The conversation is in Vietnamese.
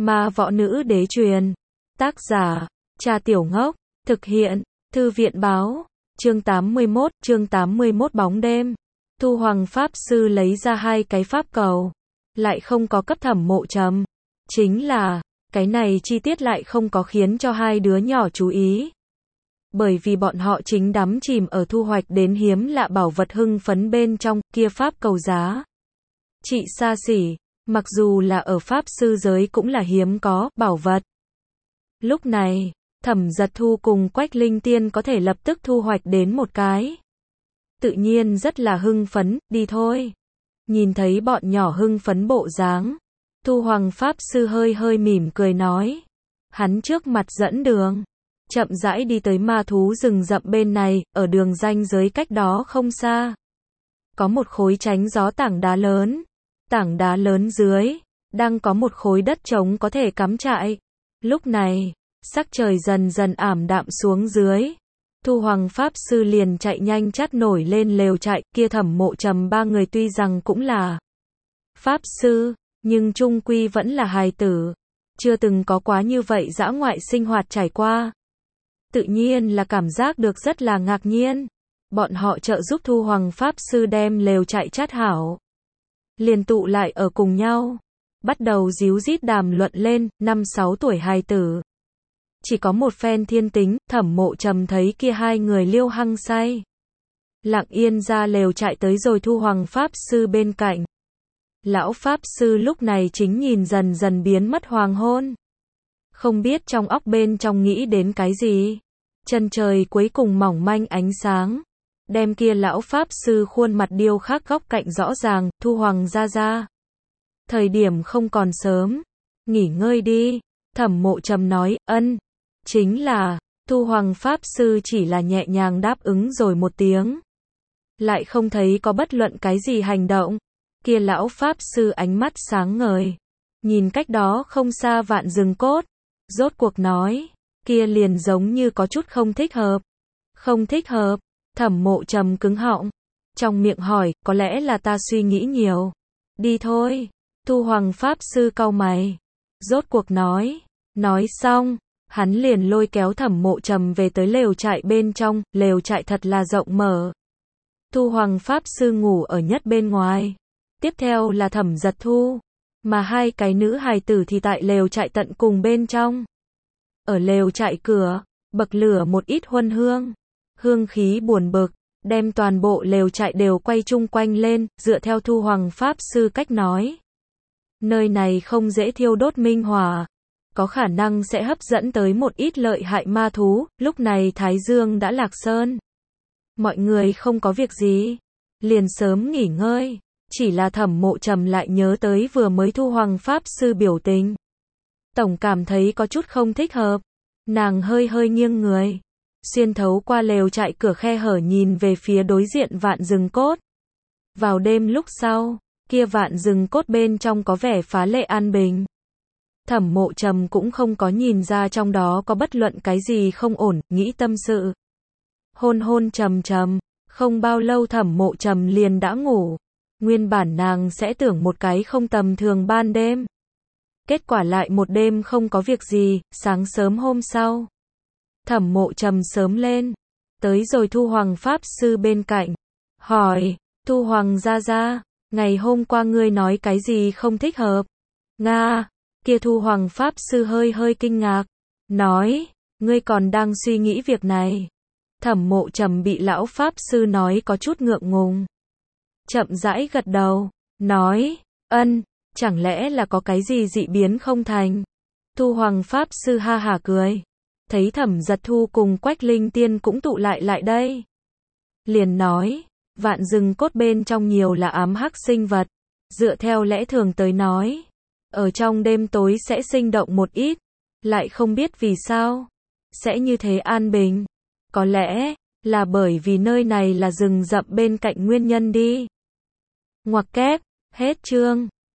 Ma võ nữ đế truyền. Tác giả, Cha Tiểu Ngốc. Thực hiện, Thư viện báo. Chương 81 bóng đêm. Thu Hoàng Pháp Sư lấy ra hai cái pháp cầu. Lại không có cấp Thẩm Mộ Trầm. Chính là, cái này chi tiết lại không có khiến cho hai đứa nhỏ chú ý. Bởi vì bọn họ chính đắm chìm ở thu hoạch đến hiếm lạ bảo vật hưng phấn bên trong, kia pháp cầu giá trị xa xỉ, mặc dù là ở Pháp Sư giới cũng là hiếm có, bảo vật. Lúc này, Thẩm Giật Thu cùng Quách Linh Tiên có thể lập tức thu hoạch đến một cái. Tự nhiên rất là hưng phấn, đi thôi. Nhìn thấy bọn nhỏ hưng phấn bộ dáng, Thu Hoàng Pháp Sư hơi hơi mỉm cười nói. Hắn trước mặt dẫn đường, chậm rãi đi tới ma thú rừng rậm bên này, ở đường ranh giới cách đó không xa. Có một khối tránh gió tảng đá lớn dưới, đang có một khối đất trống có thể cắm trại. Lúc này, sắc trời dần dần ảm đạm xuống dưới. Thu Hoàng Pháp Sư liền chạy nhanh chắt nổi lên lều trại, kia Thẩm Mộ Trầm ba người tuy rằng cũng là Pháp Sư, nhưng chung quy vẫn là hài tử. Chưa từng có quá như vậy dã ngoại sinh hoạt trải qua. Tự nhiên là cảm giác được rất là ngạc nhiên. Bọn họ trợ giúp Thu Hoàng Pháp Sư đem lều trại chắt hảo. Liền tụ lại ở cùng nhau. Bắt đầu díu dít đàm luận lên, 5-6 tuổi hài tử. Chỉ có một phen thiên tính, Thẩm Mộ Trầm thấy kia hai người liêu hăng say. Lặng yên ra lều trại tới rồi Thu Hoàng Pháp Sư bên cạnh. Lão Pháp Sư lúc này chính nhìn dần dần biến mất hoàng hôn. Không biết trong óc bên trong nghĩ đến cái gì. Chân trời cuối cùng mỏng manh ánh sáng. Đem kia lão Pháp Sư khuôn mặt điêu khắc góc cạnh rõ ràng, Thu Hoàng ra. Thời điểm không còn sớm. Nghỉ ngơi đi. Thẩm Mộ Trầm nói, ân. Chính là, Thu Hoàng Pháp Sư chỉ là nhẹ nhàng đáp ứng rồi một tiếng. Lại không thấy có bất luận cái gì hành động. Kia lão Pháp Sư ánh mắt sáng ngời. Nhìn cách đó không xa vạn rừng cốt. Rốt cuộc nói, kia liền giống như có chút không thích hợp. Không thích hợp, Thẩm Mộ Trầm cứng họng. Trong miệng hỏi, có lẽ là ta suy nghĩ nhiều. Đi thôi. Thu Hoàng Pháp Sư cau mày. Rốt cuộc nói. Nói xong, hắn liền lôi kéo Thẩm Mộ Trầm về tới lều trại bên trong, lều trại thật là rộng mở. Thu Hoàng Pháp Sư ngủ ở nhất bên ngoài. Tiếp theo là Thẩm Giật Thu. Mà hai cái nữ hài tử thì tại lều trại tận cùng bên trong. Ở lều trại cửa, bậc lửa một ít huân hương. Hương khí buồn bực, đem toàn bộ lều trại đều quay chung quanh lên, dựa theo Thu Hoàng Pháp Sư cách nói. Nơi này không dễ thiêu đốt minh hỏa. Có khả năng sẽ hấp dẫn tới một ít lợi hại ma thú, lúc này Thái Dương đã lạc sơn. Mọi người không có việc gì, liền sớm nghỉ ngơi. Chỉ là Thẩm Mộ Trầm lại nhớ tới vừa mới Thu Hoàng Pháp Sư biểu tình. Tổng cảm thấy có chút không thích hợp. Nàng hơi hơi nghiêng người. Xuyên thấu qua lều trại cửa khe hở nhìn về phía đối diện vạn rừng cốt. Vào đêm lúc sau, kia vạn rừng cốt bên trong có vẻ phá lệ an bình. Thẩm Mộ Trầm cũng không có nhìn ra trong đó có bất luận cái gì không ổn, nghĩ tâm sự. Hôn trầm trầm, không bao lâu Thẩm Mộ Trầm liền đã ngủ. Nguyên bản nàng sẽ tưởng một cái không tầm thường ban đêm. Kết quả lại một đêm không có việc gì, sáng sớm hôm sau. Thẩm Mộ Trầm sớm lên. Tới rồi Thu Hoàng Pháp Sư bên cạnh. Hỏi, Thu Hoàng ra, ngày hôm qua ngươi nói cái gì không thích hợp? Nga, kia Thu Hoàng Pháp Sư hơi hơi kinh ngạc. Nói, ngươi còn đang suy nghĩ việc này. Thẩm Mộ Trầm bị lão Pháp Sư nói có chút ngượng ngùng. Chậm rãi gật đầu, nói, ân, chẳng lẽ là có cái gì dị biến không thành? Thu Hoàng Pháp Sư ha hả cười. Thấy Thẩm Giật Thu cùng Quách Linh Tiên cũng tụ lại đây. Liền nói, vạn rừng cốt bên trong nhiều là ám hắc sinh vật. Dựa theo lẽ thường tới nói, ở trong đêm tối sẽ sinh động một ít. Lại không biết vì sao sẽ như thế an bình. Có lẽ là bởi vì nơi này là rừng rậm bên cạnh nguyên nhân đi. Ngoặc kép, hết chương.